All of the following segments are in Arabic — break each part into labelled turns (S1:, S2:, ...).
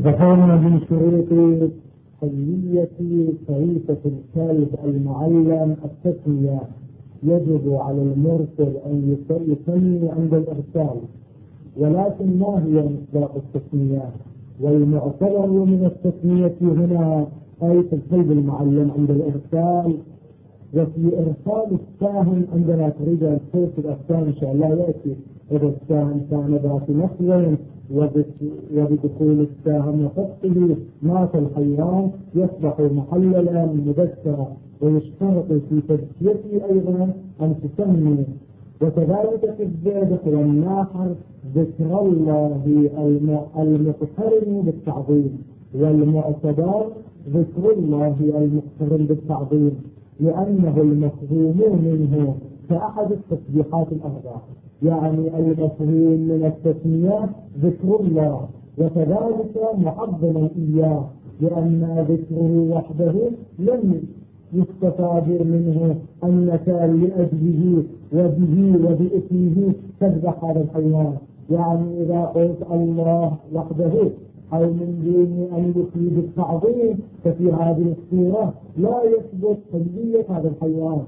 S1: ذكرنا من شروط حلية فريسة الكلب المعلم التسمية. يجب على المرسل أن يسمي عند الإرسال، ولكن ما هي مصداق التسمية؟ والمعتبر من التسمية هنا أي في الكلب المعلم عند الإرسال، وفي إرسال الساهم عندما تريد أن ترسل الساهم إن شاء الله يأتي إذا الساهم كان ذات نقل وبدخول الساهم وفقه مات الحيوان يصبح محللا مبشرا، ويشترط في تزكيته أيضا أن تسمي. وكذلك في الذبح والناحر ذكر الله المقترن بالتعظيم، والمعتبر ذكر الله المقترن بالتعظيم، لأنه المفهوم منه كأحد التسبيحات الأربع. يعني المفهوم من التسمية ذكر الله، وكذلك معظما إياه، لأن ذكره وحده لم يستفاد منه أنك لأجله وبه وباسمه تذبح هذا الحيوان. يعني إذا قلت الله وحده أو من دون أن يفيد التعظيم، ففي هذه الصورة لا يثبت حلية هذا الحيوان.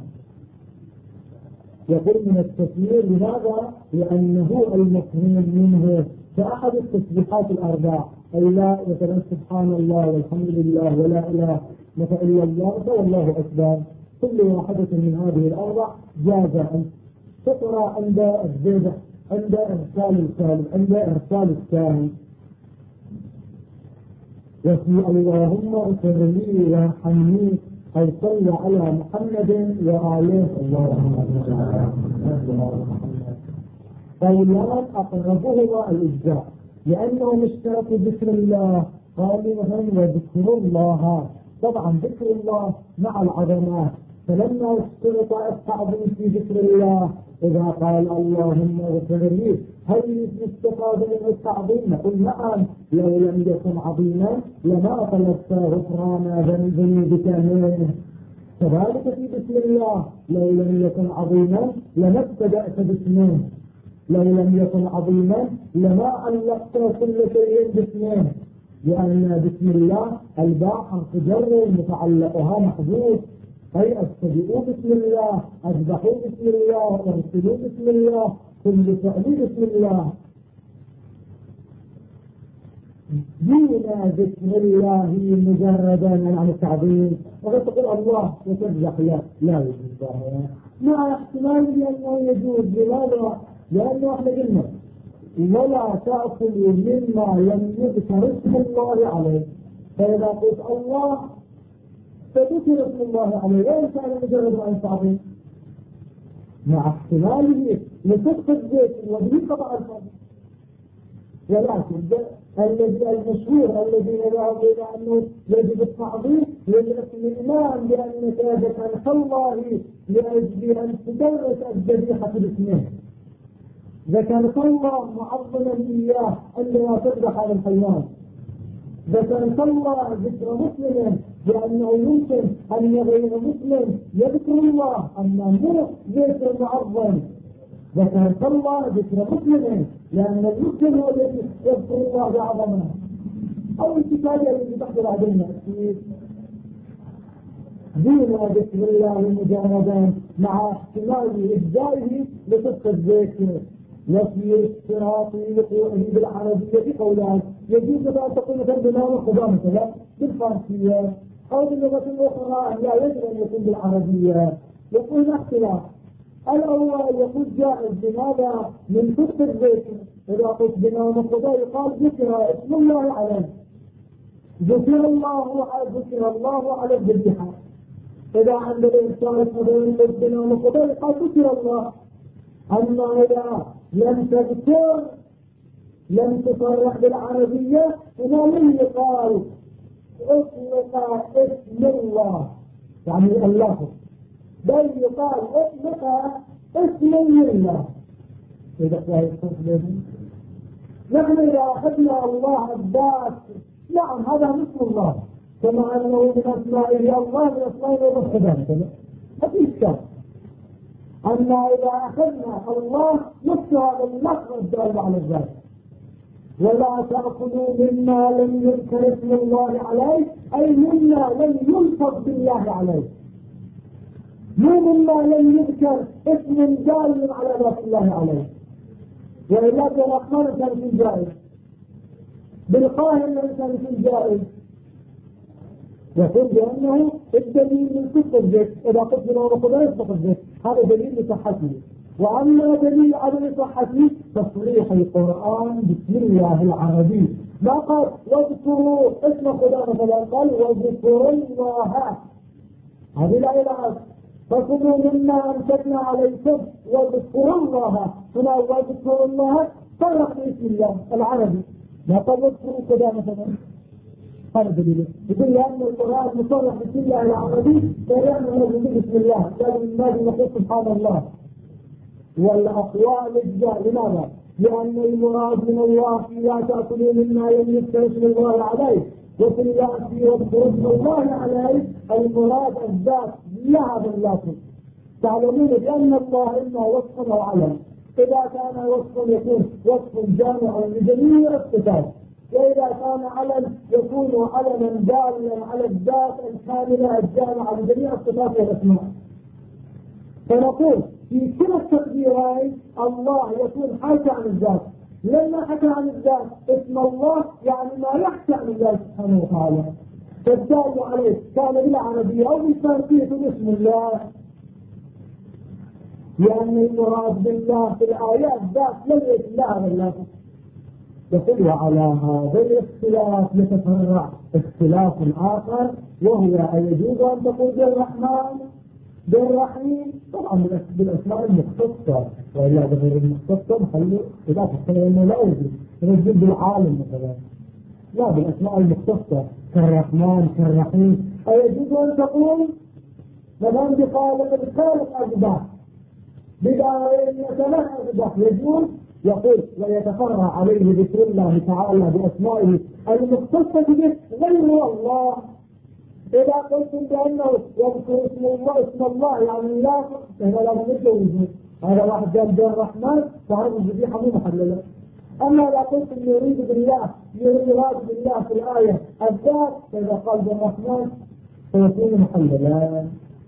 S1: يقول من التسمير لماذا؟ لأنه المفهوم منه كأحد التسبيحات الأربع، أي لا مثلا سبحان الله والحمد لله ولا إله إلا الله والله أكبر. كل واحدة من هذه الأربع جاز أن تقرأ عند الذبح، عند إرسال الكلب، عند إرسال الساهم. وفي اللهم اغفر لي وارحمني أو صل على محمد وآله قولان أقربهما الإجزاء، لأنهم اشتركوا ذكر الله، قالوا هم وذكر الله. طبعا ذكر الله مع العظمات، فلما اشترط التعظيم في ذكر الله إذا قال اللهم اغفر لي هل يستفاد من التعظيم؟ نقول نعم، لو لم يكن عظيما لما طلبت غفران ذنوبك منه. كذلك في بسم الله لو لم يكن عظيما لما ابتدأت باسمه، لو لم يكن عظيما لما علقت كل شيء باسمه، لأن بسم الله الباء حرف جر متعلقها محذوف، أي استبدئوا بسم الله، اذبحوا بسم الله، ارسلوا بسم الله، كل فعل بسم الله. دون ذكر الله مجردا عن التعظيم، وقد تقول الله وتذبح لا يجوز، مع احتمال بأنه يجوز. لماذا؟ لأنه احنا قلنا ولا تأكلوا مما لم يذكر اسم الله عليه، فإذا قلت الله فذكر اسم الله عليه وإن كان مجرد عن التعظيم، مع احتماله لصدق الذكر وبه قطع الفضل. ولكن الذي المشهور الذين ذهبوا إلى أنه يجب التعظيم للإيمان بأنك ذكرت الله لأجل أن تدرس الذبيحة باسمه، ذكرت الله معظما إياه عندما تذبح على الحيوان، ذكرت الله ذكر مسلم لأنه يمكن أن غير مسلم يذكر الله أما مو ذكر معظم، ذكرت الله ذكر مسلم لأن المسلم هو الذي يذكر الله بعظمه. أو الكتابة التي تحضر علينا دون ذكر الله مجردا مع احتمال إبدائه لصدق الذكر. وفي اشتراط وقوعه بالعربية قولان، يجوز أن تقول مثلا بنام الخضار مثلا بالفارسية أو باللغة الأخرى لا يجب أن يكون بالعربية. يقول اختلاف. الأول يقول جائز، لماذا؟ من صدق الذكر. إذا قلت بنام الخضار يقال ذكر اسم الله عليه، ذكر الله على الذبيحة. إذا عند الإنسان الخضار قلت بنام الخضار يقال ذكر الله. أما إذا لم تذكر لم تصرح بالعربية فما لم يقال اطلق اسم الله يعني اللفظ، بل يقال اطلق اسم الله. نحن إذا أخذنا الله الذات نعم هذا اسم الله، كما أنه من أسمائه الله من أسمائه والصفات هذا إشكال. أما إذا أخذنا الله نفس هذا اللفظ الدال على الذات، ولا تأكلوا مما لم يذكر اسم الله عليه، أي مما لم يلفظ بالله عليه، مو مما لم يذكر اسم دال على ذات الله عليه. وإلا بالرحمن كان يكون جائز، بالقاهر كان يكون جائز. يقول بأنه الدليل من كفر الذكر، إذا قلت له ربنا يسبق الذكر، هذا دليل لصحته. وأما دليل عدم صحته تصريح القرآن بسم الله العربي، ما قال واذكروا اسم خدا مثلا، قال واذكروا الله، هذه الآيات فكلوا مما أمسكنا عليكم واذكروا الله، هنا واذكروا الله صرح باسم الله العربي، ما قال واذكروا خدا مثلا. هذا دليل يقول لأن القرآن مصرح بسم الله العربي فيعمل بسم الله، لازم نقول سبحان الله. والأقوال الجاء لماذا؟ لأن المراد من الله لا تأكلوا مما لم يذكر اسم الله عليه، وفي اليأس واذكروا اسم الله عليه المراد الذات لا هذا اللافظ. تعلمون بأن الله إما وصف أو علم، إذا كان وصف يكون وصف جامع لجميع الصفات، وإذا كان علم يكون علما دالا على الذات الكاملة الجامعة لجميع الصفات والأسماء. فنقول في كلا التقديرين الله يكون حاكى عن الذات، لما حكى عن الذات اسم الله يعني ما يحكى عن الله سبحانه وتعالى، فالدال عليه كان بالعربية أو بالفارسية اسم الله، لأن المراد بالله في الآيات ذات لم يكن لها بالله. يقول وعلى هذا الاختلاف يتفرع اختلاف آخر، وهو أيجوز أن تقول بالرحمن بالرحيم طبعا بالأسماء المختصة، وإلا بغير المختصة محله إذا فكر أنه لا يجوز نجد بالعالم مثلا، لا بالأسماء المختصة كالرحمن كالرحيم. أيجوز أن تقول مثلا بخالق الخالق أجداح بدارين يتنهى أجداح يجوز؟ يقول ويتفرع عليه ذكر الله تعالى بأسمائه المختصة به غير الله. إذا قلتم بأنه يذكر اسم الله يعني لا، فهنا لا نجوزه. هذا واحد قال بالرحمن فهذا الذبيحة مو محللة. أما إذا قلتم يريد بالله يراد بالله في الآية الذات، فإذا قال بالرحمن فيكون محللا.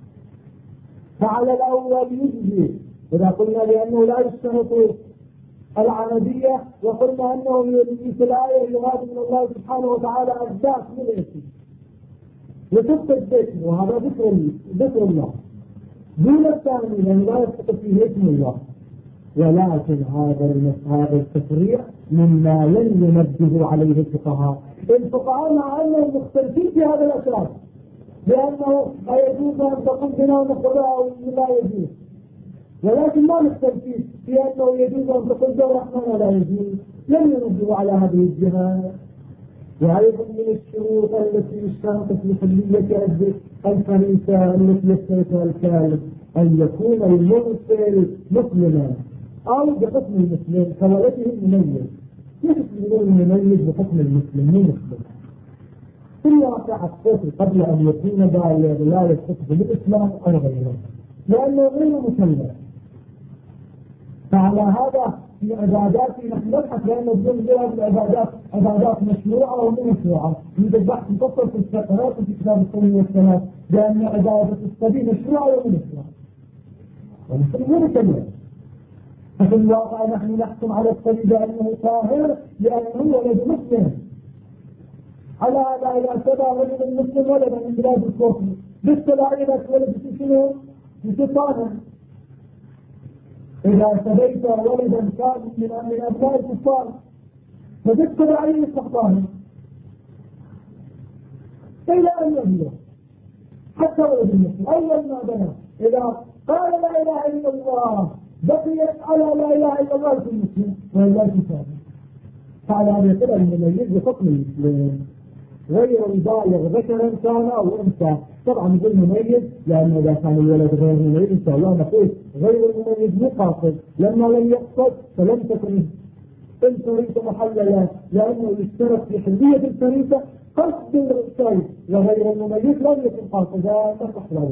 S1: فعلى الأول يجزي إذا قلنا لأنه لا يشترط العربية، وقلنا أنه في الآية يراد من الله سبحانه وتعالى الذات من الاسم وتبقى الذكر، وهذا ذكر الله دون الثاني لأنه لا يثبت فيه اسم الله. ولكن هذا التفريع مما لن ينبه عليه الفقهاء مع أنهم مختلفين في هذا الأساس، لأنه أيجوز أن تقول بنا ونقرأ أو لا يجوز، ولكن ما مختلفين في أنه يجوز أن تقول بالرحمن ولا يجوز، لم ينبه على هذه الجهة. وأيضا من الشروط التي اشترطت لحلية الفريسة التي يشترطها الكاذب أن يكون المرسل مسلما أو بحكم المسلم كولده المميز. كيف يقول المميز بحكم المسلم مو مسلم؟ في الواقع الصوت قبل أن يكون بالغ لا يصح بالإسلام أو غيره لأنه غير مسلم. فعلى هذا في عباداتي نحن نبحث لأن الدين جاء بالعبادات عبادات مشروعة ومو مشروعة. يوجد بحث مفصل في الفقهات وفي كتاب السنة والصلاة بأن عبادة الصبي مشروعة ومو مشروعة. والمسلم مو مسلم. ففي الواقع نحن نحكم على الصبي بأنه طاهر لأنه ولد مسلم. على هذا إذا سبى ولد المسلم ولدا من بلاد الكفر بالسبع إذا تولد شنو؟ طاهر. إذا سبيت ولدا كان من أبناء الكفار فبالتبع عليه طاهر إلى أن يبلغ حتى ولد المسلم أول ما بنى إذا قال لا إله إلا الله بقيت على لا إله إلا الله في المسلم وإلا كفار. فعلى هذا يقول المميز بحكم المسلم غير البالغ ذكرا كان أو أنثى. طبعا يقول مميز لأنه إذا كان الولد غير مميز إن شاء الله نقول غير المميز مقاصد، لما لم يقصد فلم تكن الفريسة محللة، لأنه يشترط في حلية الفريسة قصد الرسول، وغير المميز لم يكن قاصدا تصح له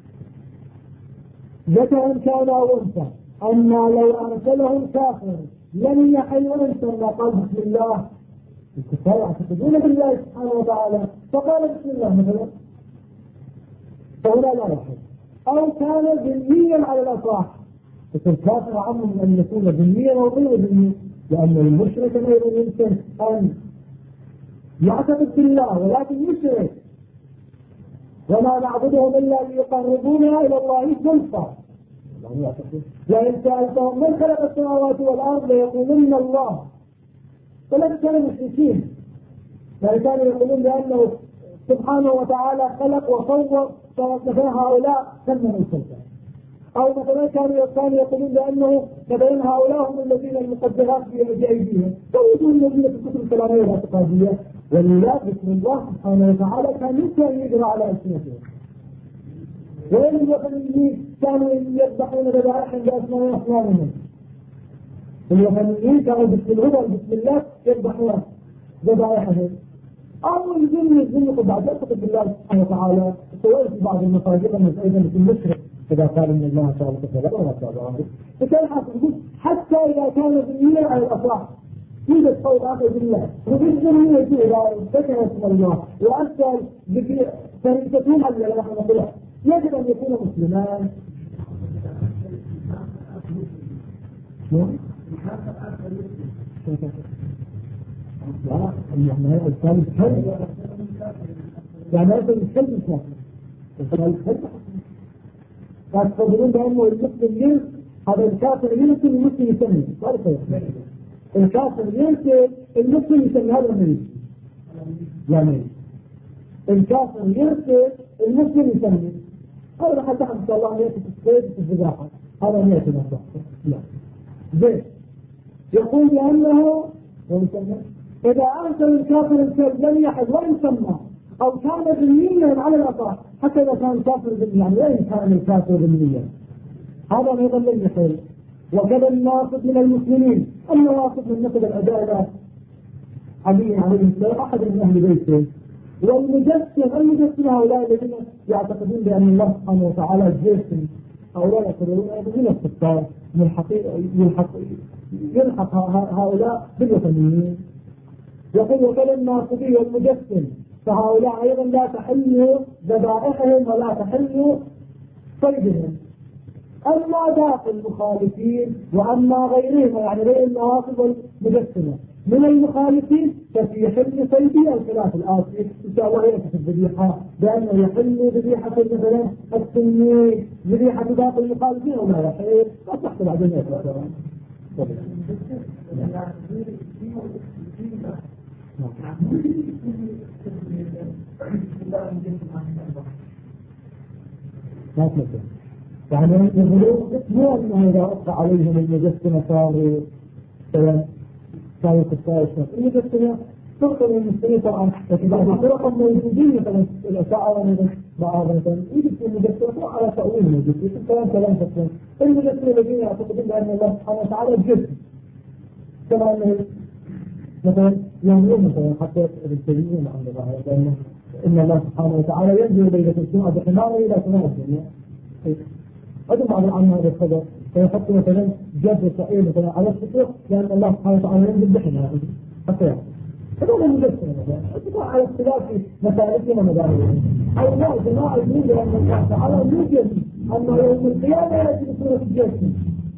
S1: ذكرا كان أو أنثى. أما لو أرسله الكافر لم يحل وإن سمى قال بسم الله. الكفار يعتقدون بالله سبحانه وتعالى فقال بسم الله مثلا، فهنا لا يحل. أو كان ذميا على الأصح، فالكافر عم من أن يكون ذميا أو غير ذمي، لأن المشرك أيضا يمكن أن يعتقد بالله ولكن يشرك. وما نعبدهم إلا ليقربونا إلى الله زلفى. وإن سألتهم من خلق السماوات والأرض ليقولن الله. فلم كانوا مشركين، بل كانوا يقولون بأنه سبحانه وتعالى خلق وصور، فمثلا هؤلاء سموا السلطة. أو مثلا كانوا يقولون بأنه مثلا هؤلاء هم الذين المقدرات بأيديهم، فوجود الذين في الكتب الكلامية الاعتقادية. ولله ذكر الله سبحانه وتعالى كان يمكن أن يجرى على ألسنتهم. وين الوثنيين كانوا يذبحون ذبائحهم بأسماء أصنامهم. الوثنيين كانوا بسم الهدى بسم الله يذبحون ذبائحهم. أو الجن بعد يعتقد بالله سبحانه وتعالى، سواء في بعض المساجد أنه أيضا في المشرك إذا قال إن الله تعالى كذا ولا كذا. فكان حاصل حتى إذا كان ذميا على الأصح يوجد صوت آخر بالله، وبالذمية إذا ذكر اسم الله وأسأل فريقتهم على الله رحمه الله يجب أن يكون مسلمان. لا يعني هذا الكلب حلو، يعني هذا الكلب مش الكلب حلو. فأتفضلون بأنه المسلم ينس هذا الكافر ينسي المسلم يسمي الكافر ينسي المسلم يسمي هذا المريض. يعني الكافر ينسي المسلم يسمي هذا حتى إن شاء الله يأتي في الصيد في الزباحة، هذا ما يأتي نفسه. لا زين يقول بأنه إذا أرسل الكافر الكلب لم يحد وإن سمى أو كان ذميا على الأصح، حتى إذا كان كافر ذميا، يعني وإن كان الكافر ذميا هذا أيضا لم يحل. وكذا الناصب من المسلمين، الناصب من نسب العدالة علي عليه السلام أحد من أهل بيته. والمجسم هؤلاء الذين يعتقدون بأن الله سبحانه وتعالى جسم، هؤلاء يعتبرون من الكفار يلحق هؤلاء بالوثنيين. يقول وكذا الناصبي والمجسم، فهؤلاء أيضا لا تحل ذبائحهم ولا تحل صيدهم. أما داخل المخالفين وأما غيرهم، يعني غير النواصب والمجسمة من المخالفين، ففي حل صيدي الخلاف الآتي إن شاء الله يأتي في الذبيحة بأنه يحل ذبيحة مثلا السنين ذبيحة باقي المخالفين ولا يحل، لا تحت بعدين يأتي. ما تمثل يعني يقولون مو أنه إذا أطلع عليهم المجسمة صاروا كفاية المجسمة فرقا من المسلمين طبعا، لكن بعض الفرق موجودين مثلا الأشاعرة مثلا يجب المجسمة على تأويل موجود كلام تسلم المجسمة الذين يعتقدون بأن الله سبحانه وتعالى جسم، كما أنه مثلا يقولون مثلا حتى الكريمين عن الله بأنه إن الله سبحانه وتعالى ينزل ليلة الجمعة بحماره إلى سماء الدنيا. هذا بعض عن هذا الخبر فيحط مثلا جبر سعيد مثلا على السطوح لأن الله سبحانه وتعالى ينزل بحماره حتى يعني هذا المجسم مثلا على اختلاف في مسالكنا ومذاهبنا. أو لا جماعة يقول لأن الله تعالى يوجد أنه يوم القيامة يأتي بصورة الجسم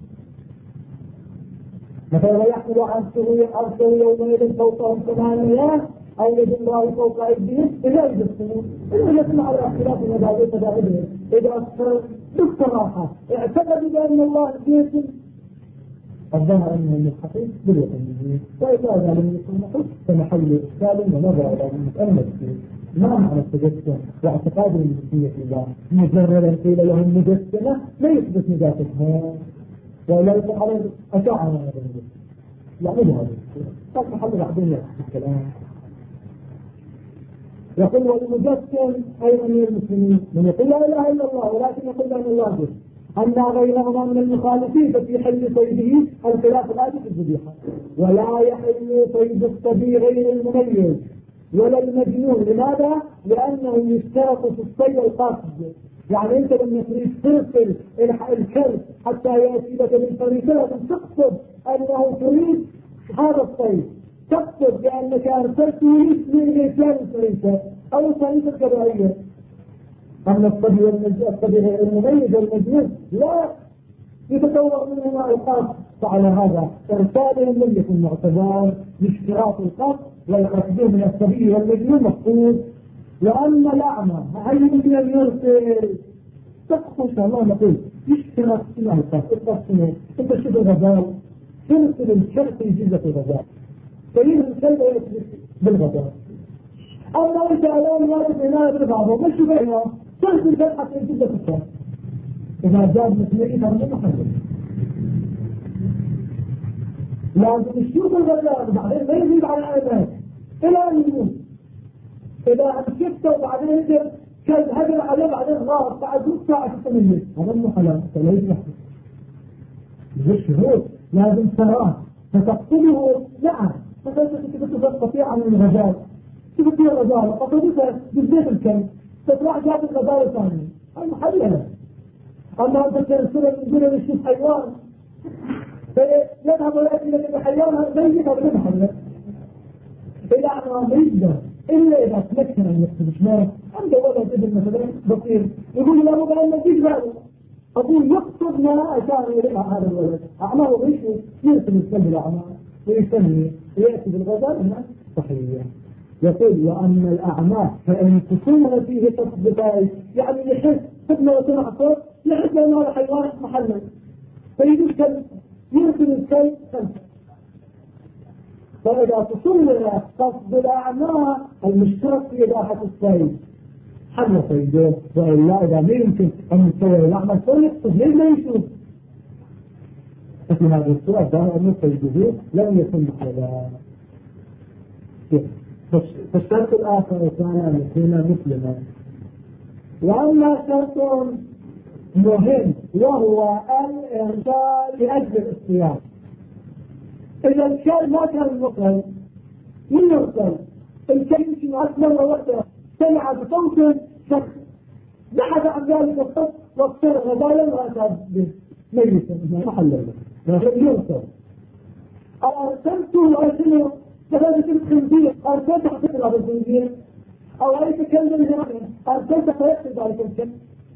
S1: مثلا ويحمل عرشه يومئذ فوقهم ثمانية أو يد الله فوق أيديهم إلا يجسمون إلا يسمع على اختلاف مذاهبهم. إذا أكثر بالصراحة اعتقدوا بأن الله جسم الظاهر أنه من الحقيقة بالوثنيين، وإذا لم يكن نقص فمحل إشكال ونظر إلى المسألة ما معنى التجسم واعتقاد المسيحية في الله مجردا قيل لهم مجسمة لا يثبت نجاستها ولا يطلق عليه أشاعر من هذا المجسم لا مو هذا الشيء محل بعدين الكلام. يقول والمجسم أيضا من المسلمين من يقول لا إله إلا الله ولكن يقول أن الله جسم. أما غيرهما من المخالفين ففي حل صيده الخلاف الآتي في الذبيحة. ولا يحل صيد الصبي غير المميز ولا المجنون. لماذا؟ لأنه يشترط في الصيد القاصد، يعني أنت لما تريد ترسل الكلب حتى يأتي لك بالفريسة لازم تقصد بأنه تريد هذا الصيد تقصد بأنك أرسلته من الإسلام الفريسة أو الفريسة الكبائية. أما الصبي غير المميز والمجنون لا يتطور منهما القصد، فعلى هذا إرسالهم لم يكن معتبر باشتراط القصد ويقصدون من الصبي والمجنون مقصود. وأما الأعمى هل يمكن أن يرسل تقصد إن شاء الله نقول اشتراط سمع القصد أنت شبه غزال ترسل الشرط جزة الغزال فيرسل الكلب يثبت بالغزال. أما أنت الآن وارد عناية بالبعض مش بينها ترسل الكلب حتى جزة الشرط إذا جاب مثلئي فمن محدد لازم الشوط الغزال بعدين ما يزيد على الآيات إلى أن يموت. إذا أمسكته وبعدين يجب كلب هجر عليه بعدين غار بعد نص ساعة تتميز هذا مو حلال فليس يحدث بالشهود لازم تراه فتقتله. نعم فكيف تستطيع عن الغزال تبقى الغزال قصدتها بالزيت الكلب تطلع جاب الغزال الثاني هذا محلل. أما أنت تنسل من دون يشوف حيوان فيذهب ويأتي لك الحيوان هذا ميت هذا محلل إلى أنه ميت إلا إذا تمكن أن يقتل شلون عنده ولد ابن مثلا بصير يقول لا مو أن نجيب ذلك أقول يقصد ما كان يرفع هذا الولد أعماه وغيشه يرسل الكلب الأعمى ويسمي ويأتي بالغزال هنا صحيح. يقول وأما الأعمى فإن تصور فيه تصدقائي يعني يحس ابنه وسمع صوت يحس أنه هذا حيوان محلل فيجي الكلب يرسل الكلب خلفه. فإذا تصور قصد الأعمى المشترك في إباحة الصيد حل صيده وإلا إذا ما يمكن أن يتصور الأعمى فيقصد ليه ما يشوف ففي هذه الصورة دائما أن صيده لم يكن محللا. فالشرط الآخر كان أن يكون مسلما. وأما شرط مهم وهو الإرسال لأجل الاصطياد. إذا الكلب ما كان مقرن من يرسل الكلب يمكن مرة واحدة سمع بصوت شخص بحث عن ذلك الصوت واختار غزالا وأتى بميتا محللا يرسل. أرسلته وأرسله كذلك الخنزير أرسلت حقيقة هذا الخنزير أو أي كلب الجرائم أرسلت فيقصد ذلك الكلب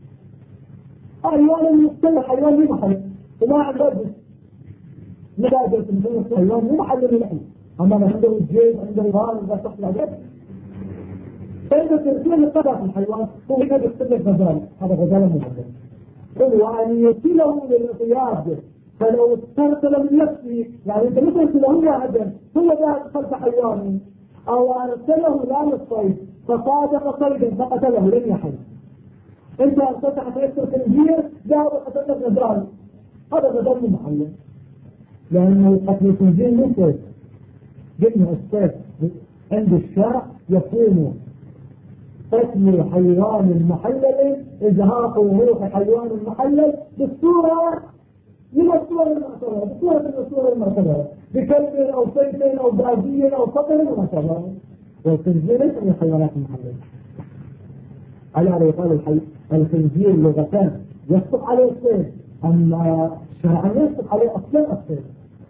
S1: حيوان المستمع حيوان مو محل وما عنده بس نبادر في المسلم حيوان مو محل من الحين أما ما عنده الجيب عنده الغار إذا تحصل عليه فإذا ترسل الطبع في الحيوان هو هنا بيستمع غزال هذا غزال مو محل. وأن يصله للقياد فلو استرسل من نفسه يعني انت مثل ارسله واحدا هو ذهب خلف حيوان او ارسله لا للصيد فصادق صيدا فقتله لن يحل. انت ارسلت حتى يكسر خنزير ذهب وقتل غزال هذا غزال مو محل لانه قتل الخنزير مو صيد. قلنا الصيد عند الشرع يكون قتل حيوان محلل ازهاق روح حيوان محلل بالصوره من الصور المعتبرة بصورة من الصور المعتبرة بكلب أو سيف أو بازي أو فقر معتبرة والخنزير ليس من الحيوانات المحللة. على هذا يقال الخنزير لغتان يصدق عليه الصيد أما شرعا يصدق عليه أصلا الصيد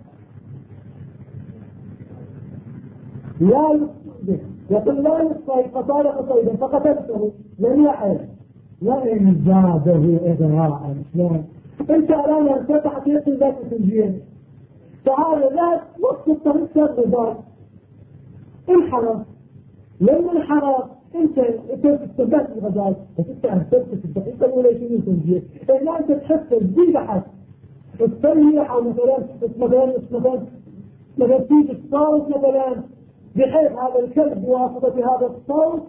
S1: لا يصدق يقول لا يصيد فطالق صيدا فقتلته لم يعل وإن زاده إغراء شلون انت الان ارسلت حقيقة ذات الخنزير تعال لا وقت الطريق ساد غزال انحرف لما انحرف انت استبدت الغزال فانت ارسلت في الدقيقة الاولى شنو الخنزير لان انت تحس دي بحث التريح او مثلا تيجي الصوت مثلا بحيث هذا الكلب بواسطة هذا الصوت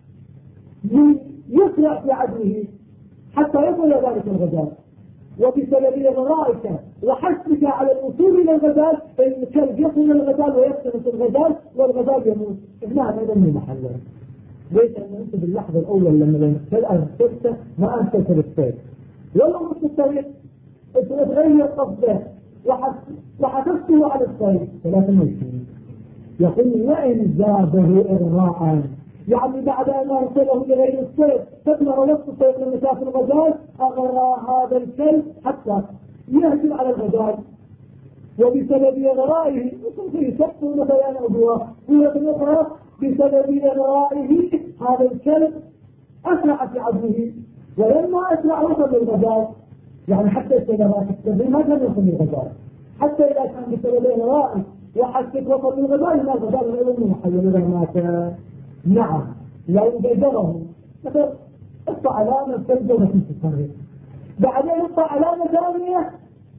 S1: يسرع في عدله حتى يصل ذلك الغزال وبسبب إغرائك وحثك على الوصول إلى الغزال فإن الكلب يصل إلى الغزال ويقتنص الغزال والغزال يموت. ابنها هذا من محله ليس أن أنت باللحظة الأولى لما أرسلت ما أرسلت بالسيف والله مش الطريق تغير قصده وحثته على السيف ثلاثة مجتمعين. يقول وإن زاده إغراء يعني بعد أن أرسله لغير الصيد تبلغ نفس الصيد من مسافة الغزال أغرى هذا الكلب حتى يهجم على الغزال وبسبب إغرائه يسبون بيان عدوه سورة أخرى بسبب إغرائه هذا الكلب أسرع في عدوه، ولما أسرع وصل للغزال، يعني حتى إذا ما تستخدم ما كان يوصل للغزال، حتى إذا كان بسبب إغرائه وحتى وصل للغزال ما الغزال العلم محيل إذا مات. نعم لو جدره مثلا اقطع علامة كلبه وفي الصغير، بعدين اقطع علامة ثانية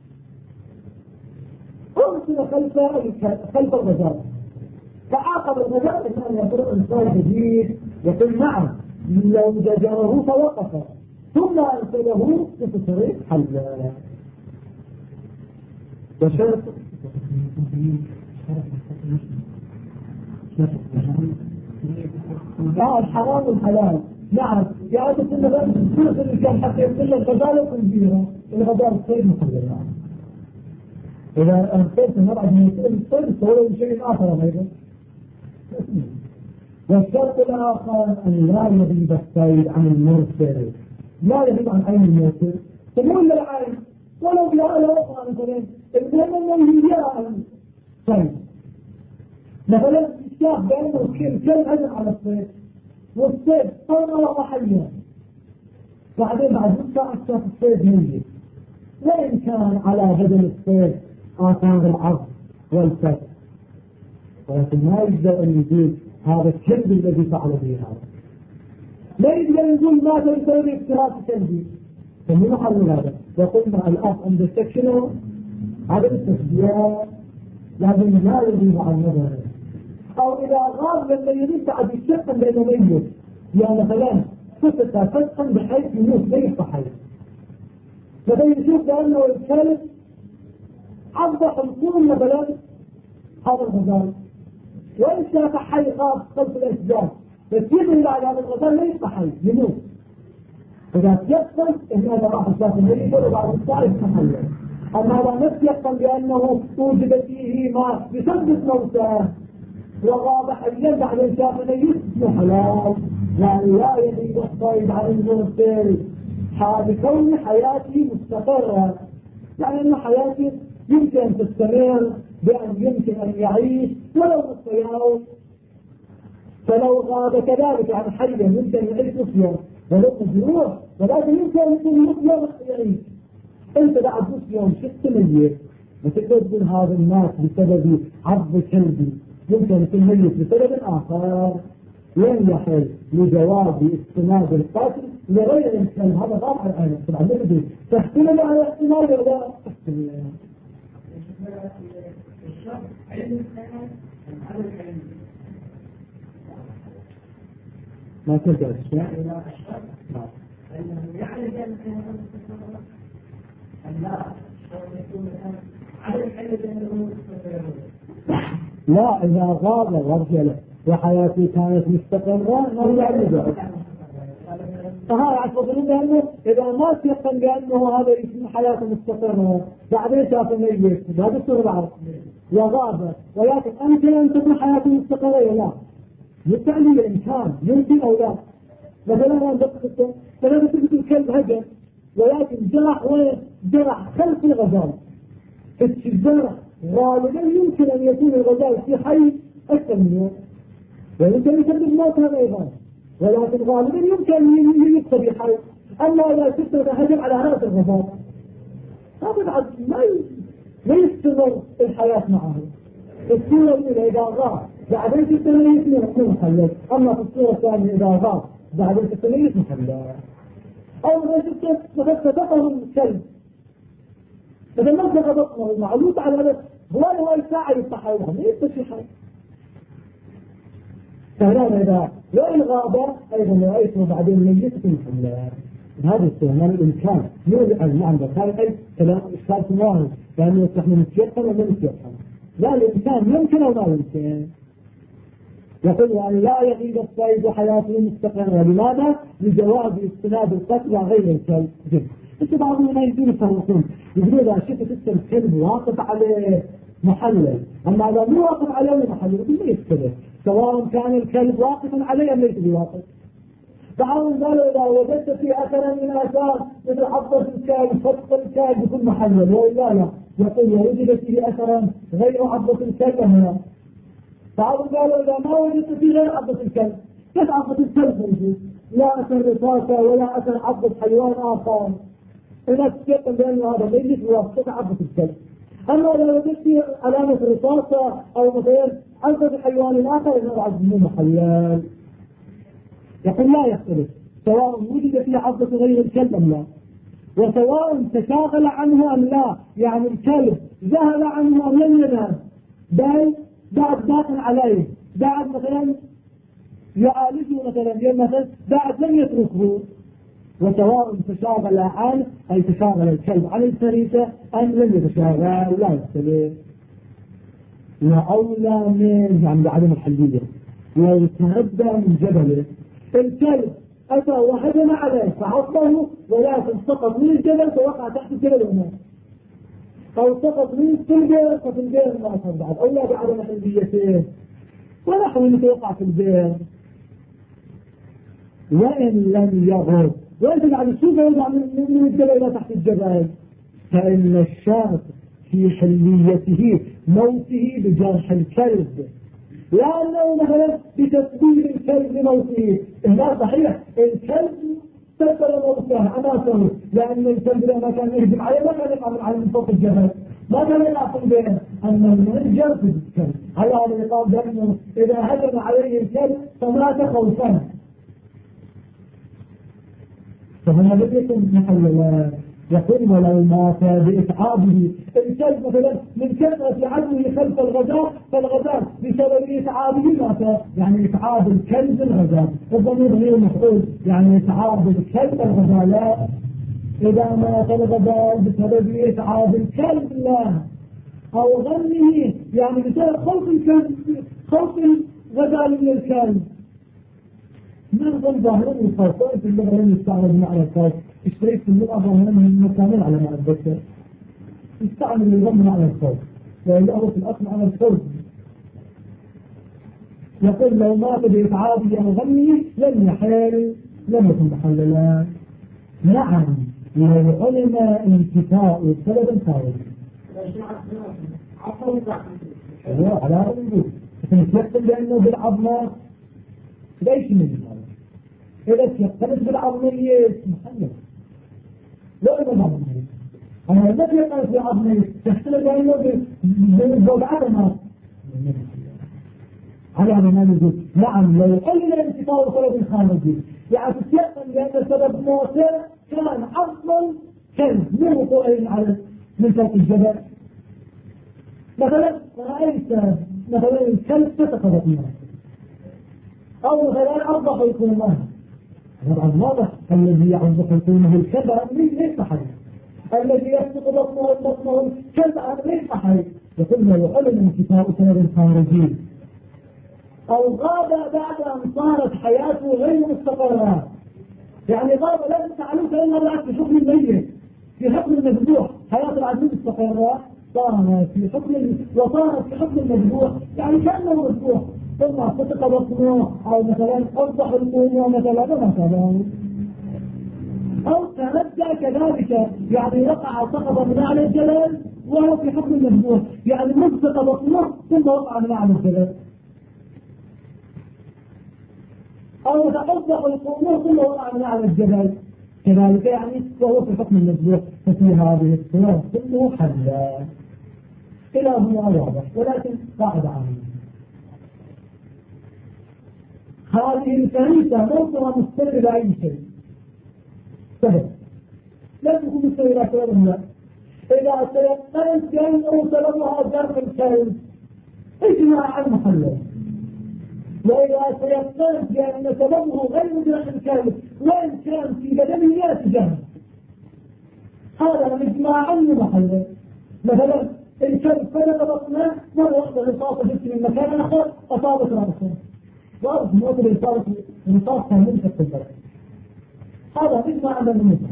S1: ارسل خلف الغزال، فعاقب الغزال ان يضرب انسان جديد يقول نعم لو زجره فوقف ثم ارسله بتصريح حلا. وشرط الحرام والحلال. نعم يعني كنا بس الإنسان حتى يقول الغزالة كبيرة، الغزالة الصيد محلل. إذا أنصرت المرأة من الصيد سوى شيء آخر أيضا. والشرط الآخر أن لا يغيب الصيد عن المرسل، لا يغيب عن عين المرسل تقول للعين ولو بهذا أخرى مثلا المهم أنه يجاء الصيد مثلا الشاف بأنه الكلب هجم على الصيد والصيد صار وهو حيا، بعدين بعد نص ساعة شاف الصيد ميت، وإن كان على بدن الصيد آثار العض والفتح، ولكن ما يقدر أن يقول هذا الكلب الذي فعل به هذا، لا يقدر يقول ماذا يسوي اختلاف كلبي، فمن محل هذا. وقلنا الأخ عند السكشنة هذا التسبيح لازم لا يغيب عن نظره، أو إذا غاب لما يريد بعد الشق بين ميت، يعني مثلا فتح فتحا بحيث يموت ليس حي، مثلا يشوف بأنه الكلب عض حلقوم مثلا هذا الغزال، وإن شاف حي غاب خلف الأشجار بس يدري بعد هذا الغزال ليس حي يموت، إذا يقصد إن هذا راح شاف الميت وبعد الثالث محله. أما هذا نفس يقصد بأنه وجد فيه ما بسبب موته وغاب حيا بعد ان شاف ميت حلال، يعني لا يغيب الصيد عن المرسل بكون حياته مستقرة، يعني ان حياته يمكن ان تستمر بان يمكن ان يعيش ولو نصف يوم، فلو غاب كذلك عن حيا يمكن يعيش نصف يوم ولو مجروح، ولكن يمكن ان يكون نصف يوم يعيش. انت بعد نصف يوم شفت ميت وتقدر تقول هذا الناس بسبب عض كلبي، يمكن يكون ميت بسبب آخر، لن يحل لجواز استناد القاتل لغير الإنسان. هذا غاب على الآية طبعا لا يجوز تحتمل على احتمال ولا لا تحتمل. ما تقدر لا إذا غاب ورجل وحياتي كانت مستقرة ما يعمل فهذا أعتقد بأنه إذا ما تيقن بأنه هذا اسم حياته مستقرة بعدين شاف الميت هذا الصورة بعض وغاب، ولكن أمكن أن تكون حياته مستقرة لا بالتالي الإمكان يمكن أو لا. مثلا أنا بقصة فلا تثبت الكلب هجم ولكن جرح وين جرح خلف الغزال، الجرح غالبا يمكن أن يكون الغزال في حي أكثر من يوم ويمكن يسبب موت هذا أيضا، ولكن غالبا يمكن أن يكسب في حي. أما إذا كنت تهجم على هذا الغزال هذا بعد ما يستمر الحياة معه. الصورة الأولى إذا غاب بعدين تستميز من محلل، أما في الصورة الثانية إذا غاب بعدين تستميز محلل. أو إذا شفت مثلا تطهر الكلب إذا ما تغضبه معلوط على نفسه هو يساعد التحول ما يستشي حي. فهنا إذا وإن غاب أيضا رأيته بعدين ميت في محلل. هذا استعمال الإمكان يوجد المعنى بخارج كلام إشكال سماه لأنه يستخدم السيطة ولا السيطة لا الإمكان يمكن أو لا يمكن. يقول أن لا يغيب الصيد وحياته مستقرة. لماذا؟ لجواز استناد القتل غير الكلب. انت بعضهم ما يجون يفرقون يقولون إذا شفت الكلب واقف عليه محلل، أما إذا مو واقف عليه محلل يقول ليس كذا سواء كان الكلب واقفا عليه أم ليس بواقف. بعضهم قالوا إذا وجدت في أثر من الآثار مثل حظة الكلب فتح الكلب يكون محلل، وإلا لا يقول ووجد فيه أثرا غير عضة الكلب هنا. بعضهم قالوا إذا ما وجدت فيه غير عضة الكلب، كيف عضة الكلب موجود؟ لا أثر رصاصة ولا أثر عضة حيوان آخر. الناس تيقن بأنه هذا ميت بواسطة عضة الكلب. أما إذا وجدت فيه علامة رصاصة أو مثلا عضة حيوان آخر ينرعد منه محلال. يقول لا يختلف سواء وجد فيه عضة غير الكلب أم لا، وسواء تشاغل عنه أم لا، يعني الكلب ذهب عنه أم لم يذهب، بل بعد داخل عليه، بعد مثلا يعالجه مثلا بعد لم يتركه. وسواء تشاغل عنه أي تشاغل الكلب عن الفريسة أم لم يتشاغل لا يختلف. وأولى من يعني بعدم الحلية لو تهدى من جبله الكلب أتى وهجم عليه فعصبه ولكن سقط من الجبل فوقع تحت الجبل هناك، أو سقط من الجبل ففي الجبل ما أصاب بعد أولى بعدم حليته ونحو يتوقع في الجبل. وإن لم يغرب وإنت بعد شو يوضع من الجبل إلى تحت الجبل فإن الشرط في حليته موته بجرح الكلب، لأنه مثلا بتسبيب الكلب موته. لا صحيح الكلب سبب موته أماته، لأن الكلب لما كان يهجم عليه ما كان يقع على من فوق الجبل، ما كان يعقل بينه أن المنجر في الكلب على هذا يقال بأنه إذا هجم عليه الكلب فمات خوفا. فهنا بديكم محللات يقول ولو مات بإتعابه الكلب مثلا من كثرة عدوه خلف الغزال فالغزال بسبب إتعابه مات، يعني إتعاب الكلب الغزال، الضمير غير مفعول يعني إتعاب الكلب الغزال. إذا مات الغزال بسبب إتعاب الكلب لا أو غنه يعني بسبب خوف الكلب، خوف الغزال من الكلب. نظم ظاهرين الخوفين في اللغة لم يستعمل معنى الخوف، اشتريت في اللغة ظاهرين من مكانين على معنى الذكر يستعمل الضم معنى الخوف والأول في الأصل معنى الخوف. يقول لو مات بإتعابه أو غنه لم يحل لم يكن محللا. نعم لو علم انتفاء سبب خارجي على هذا الوجود يتمثل بأنه بالعظمات ليش من هذا إذا تيقنت بالعظمية محلل لا إذا العظمية أنا ما تيقنت بالعظمية تحتل بأنه بالعظمات على هذا ما نقول. نعم لو علم انتفاء سبب خارجي يعني تيقن بأن سبب موته كان أصلا كلب من وقوعين على من فوق الجبل. مثلا رأيت مثلا الكلب فتقضت منه أو مثلا أرض خلقونه، هذا واضح الذي يعرض خلقونه الكلب ليس حي، الذي يسبق بطنه كلب ليس حي. يقول له يعلم انتفاء سبب خارجي أو غاب بعد أن صارت حياته غير مستقرة، يعني غاب لا تعلم كأنه بالعكس في حكم الميت في حكم المذبوح حياة العزيز مستقرة صارت في حكم وصارت في حكم المذبوح يعني كأنه مذبوح ثم فتق بطنه أو مثلا أصبح القوم مثلا مثلا أو تردى كذلك يعني وقع سقط من أعلى الجبل وهو في حكم المذبوح يعني مزق بطنه ثم وقع من أعلى الجبل، أو تأصبح القوم ثم وقع من أعلى الجبل كذلك يعني وهو في حكم المذبوح. ففي هذه الصورة كله حلا إلى هنا واضح، ولكن قاعدة عامة هذه الكنيسة موضوع مستمر لأي شيء سهل لا تكون مستمر أكثر. إذا تيقنت بأنه سببها جرح الكلب اجمع المحلل، وإذا تيقنت بأن سببه غير جرح الكلب وإن كان في بدنه يأتي جرح هذا اجماع المحلل. مثلا الكلب فلق بطنه مرة واحدة رصاصة جبت من مكان آخر أصابت رأسه وأرض موت الإصابة رصاصة منك في البلد، هذا اجماع المحلل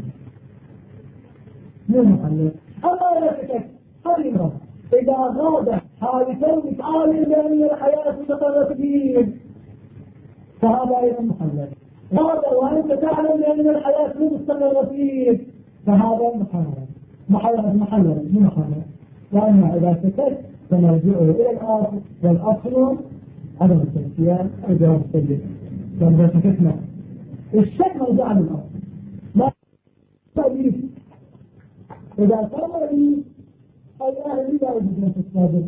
S1: مو محلل. أما لا تكت هذه مرة إذا غاب حادثون عالم بأن الحياة مستقرة فيه فهذا أيضا محلل. غاب وأنت تعلم بأن الحياة مستقرة فيه فهذا محلل مو محلل. وأما إذا سكت فنرجعه إلى الأصل، والأصل عدم التنسيان أو جواب السجن. فإذا سكتنا الشك موضوع عن الأصل ما يجب. إذا قال لي الأهل لا يجب أن تصادق،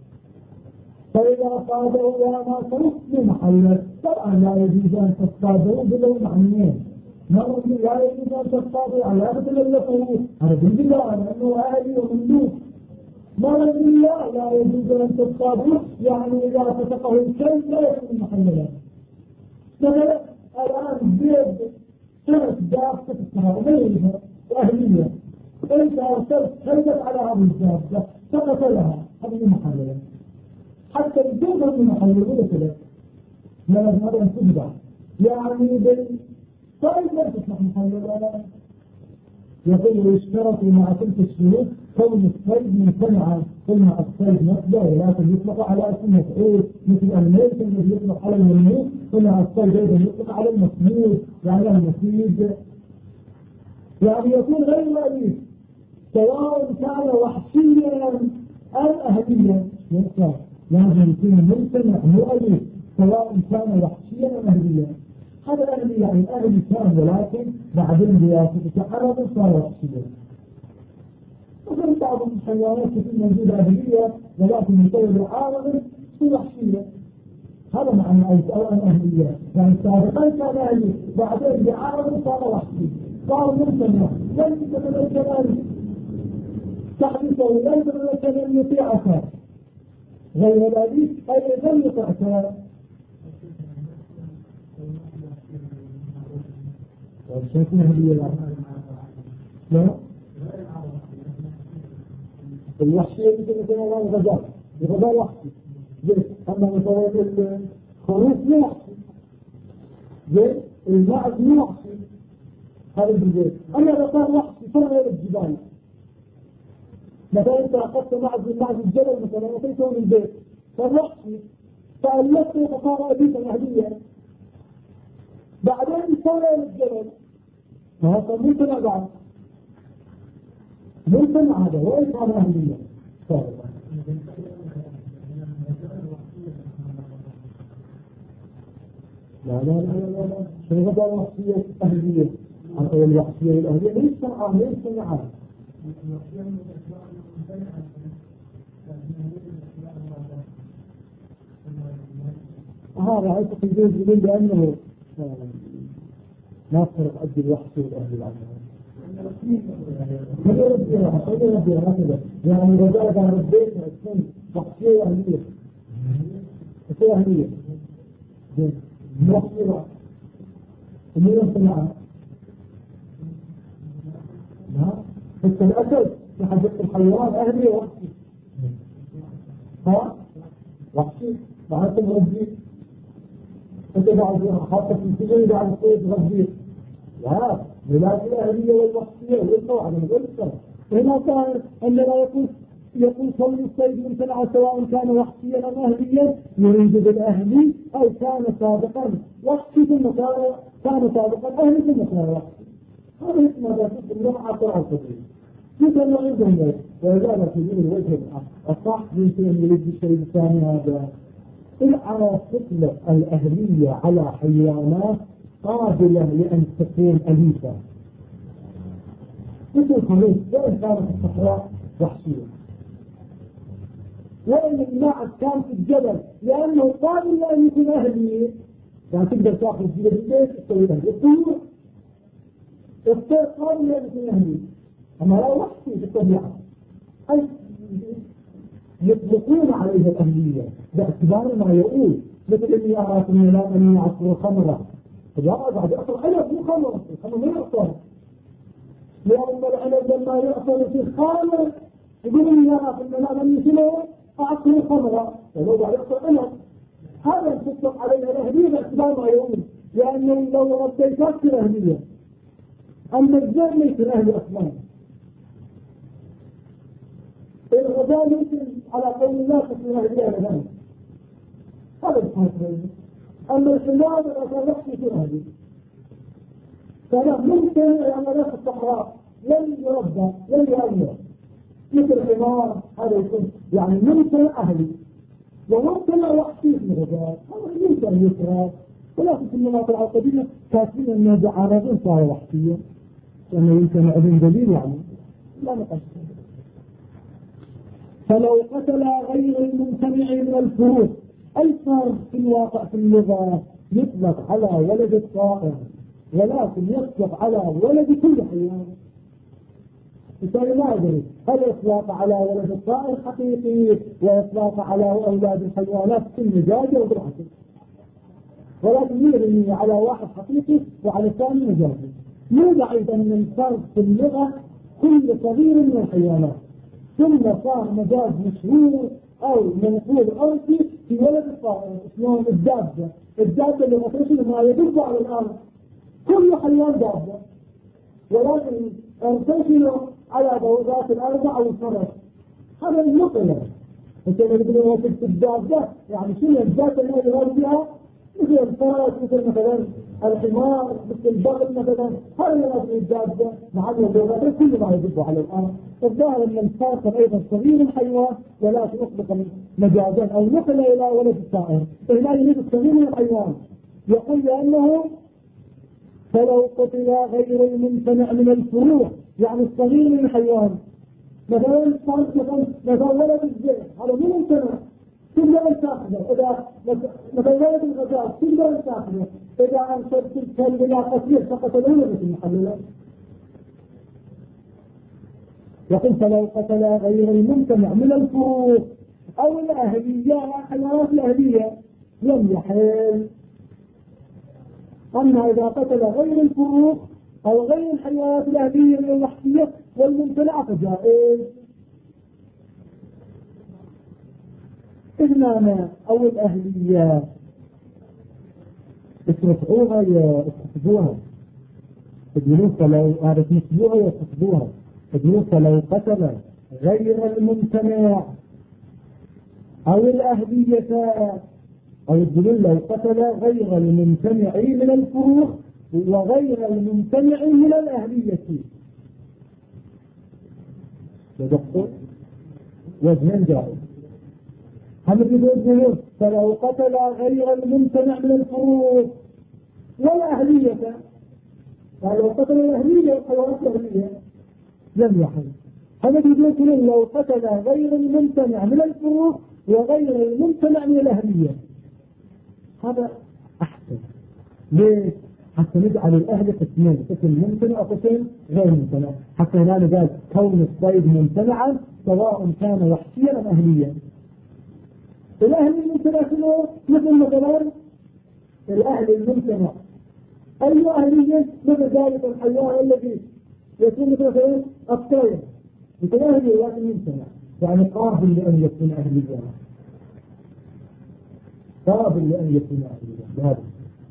S1: فإذا صادوا وما صرف محله طبعا لا يجوز أن تصادوا بلو معنيين. ما نقول لا يجوز أن تصادوا على مثل اللفظ هذا بالله لأنه أهلي ومملوك. ما نقول لا يجوز أن تصادوا يعني إذا فتقه الشيء لا يكون محللا. مثلا الآن بيد سنة دابة التهرمية وأهلية، أنت أرسلت هدف على هذه الدابة فقتلها، هذه محللا حتى بدون من محللين كده لا لازم هذا تبدع يعني طيب لا تصبح محللا. يقول يشترط مع تلك الشروط كون الصيد ممتنعا، قلنا الصيد مصدر ولكن يطلق على اسم مفعول مثل الميت الذي يطلق على المملوك، قلنا الصيد ايضا يطلق على المصيد يعني المصيد، يعني يكون غير أليف سواء كان وحشيا أو أهليا. لازم يكون ممتنع مو أليف سواء كان وحشيا أو أهليا. هذا الأهلي يعني الأهلي كان ولكن بعدين بياسة حرم صار وحشيا. وفي بعض الحيوانات تكون موجودة أهلية ولكن يصير العالم في وحشية. هذا معنى أو أهلية يعني سابقا كان أهلي بعدين بعالم صار وحشي صار ممتنع لم يتمكن أن تحديثه لم يتمكن أن يطيعك غير ذلك أي لم يطيعك. شايفين هدية لا الوحشية يمكن يكون الله غزال الغزال وحشي جيد. أما مثلا الخروف مو وحشي جيد، المعز مو وحشي هذا الجيد. أما لو كان وحشي صار غير الجبال مثلا أنت أخذت معز من معز الجبل مثلا وأتيته من البيت فالوحشي فألفته فصار أبيك الأهلية بعدين صار غير الجبل فهذا ممتنع بعد ممتنع هذا وإيش هذا أهلية صارت. لا شنو هذا الوحشية الأهلية عن طريق الوحشية الأهلية ليس سمعان ليس سمعان هذا عيسى يجوز يقول بأنه ما فرق أدي الوحشية الأهلية عنها هذا هكذا يعني رجالك عن البيت تكون وحشية أهلية وحشية أهلية مؤخرة ومين يصنعها؟ حتى الأسد في حديقة الحيوان أهلي وحشي وحشي بعد تغذيه أنت بعد حاطة في السجن بعد الصيد تغذيه لا ملاك الأهلية والوحشية والقواعد من غير هنا كان أن لا يكون كون الصيد ممتنع سواء كان وحشيا أم أهليا يريد بالأهلي أو كان سابقا وحشي ثم كان سابقا أهلي ثم كان وحشي. هذا اسمه ذات اللمعة طرع الصدري جدا وعندهم ذلك وإذا تجيب الوجه الصح يمكن أن يريد الشيء الثاني هذا العرى تطلق الأهلية على حيوانات قابلة لأن تكون أليفة مثل الخروف وإن كانت الصحراء وحشية وإن الماعز كان في الجبل لأنه قابل لأن يكون أهلي يعني تقدر تأخذ جبل البيت تسوي له الطيور الطير قابل لأن يكون أهلي أما لا وحشي في الطبيعة أي يطلقون عليه الأهلية باعتبار ما يقول مثل اللي أراكم لا أن يعصر الخمرة فجاء بعد أصل عنب مو خمرة الخمر ما يعصر لأن العنب لما يعصر في الخامر يقول لي أنا في المنام أني شنو أعصر الخمرة ولو بعد أصل عنب هذا تطلق عليه الأهلية باعتبار ما يقول لأنه لو رديتك في الأهلية أما الزين ليس الأهلي أصلا الغزال يمكن على قول الله تكون الأهلية لذلك هذا الحاصل. أما الحمار الأصل يحكي في الأهلي فلا ممكن العمليات الصحراء لن يربى لن يؤمن مثل حمار هذا يكون يعني ممتنع أهلي، وممتنع وحشي الغذاء هذا يمكن يكره. ولكن في المناطق القديمة كاتبين أنه بعرض صار وحشيا لأنه يمكن عدم دليل يعني لا نقص. فلو قتل غير الممتنع من الفروض، أي صار في الواقع في اللغة يطلق على ولد الطائر ولكن يطلق على ولد كل حيوان. بالتالي ما أدري هل إطلاق على ولد الطائر حقيقي وإطلاق على أولاد الحيوانات في المجاز أو بالعكس، ولكن يرمي على واحد حقيقي وعلى الثاني مجازي. مو بعيد أن الفرق في اللغة كل صغير من الحيوانات ثم صار مجاز مشهور أو منقول أرضي في ولد الطائر. شلون الدابة اللي مفرشة ما يدب على الأرض كل حيوان دابة، ولكن انتشلوا على ذات الأربع أو الفرس هذا المقلة. انت اللي في الدابة يعني شنو الدابة اللي يراد بها مثل الفرس مثل مثلا الحمار مثل البغل مثلا هذا يراد الدابة مع اللغات كل ما يدب على الأرض. الظاهر أن الفارس أيضا صغير الحيوان ولكن أطلق مجازا أو نقل إلى ولد الطائر. هنا يريد الصغير من الحيوان يقول لأنه فلو قتل غير الممتنع من الفروع يعني الصغير من الحيوان مثلا الفارس مثلا ولد الزئر هذا مو ممتنع تقدر تاخذه. إذا مثلا ولد الغزال تقدر تاخذه إذا أنشرت الكلب إلى قتيل فقط الأولى في المحللة. يقول فلو قتل غير الممتنع من الفروع أو الأهلية الحيوانات الأهلية لم يحل. أما إذا قتل غير الفروع أو غير الحيوانات الأهلية من الوحشية والممتنع فجائز. إذنانا أو الأهلية يترفعوها يستخدوها الجنوب فلو يترفعوها يستخدوها الجنوب فلو قتل غير الممتنع أو الأهلية أو الدليل لو قتل غير الممتنع من الفروع وغير الممتنع من الأهلية يدخل وزن جائز. هم يقول فلو قتل غير الممتنع من الفروع والأهلية فلو قتل الأهلية والحيوانات الأهلية لم يحل. هم يقول لو قتل غير الممتنع من الفروع وغير الممتنع من الأهلية هذا أحسن. ليه؟ حتى نجعل الأهل قسمين قسم ممتنع وقسم غير ممتنع. حتى هنا قال كون الصيد ممتنعا سواء كان وحشيا أم أهليا. الأهل الممتنع شنو؟ مثل مثلا الأهل الممتنع أي أهليا مثل ذلك الحيوان الذي يكون مثل الطير مثل أهلي لكن ممتنع يعني قابل لأن يكون أهليا قابل لأن يكون أهليا هذا.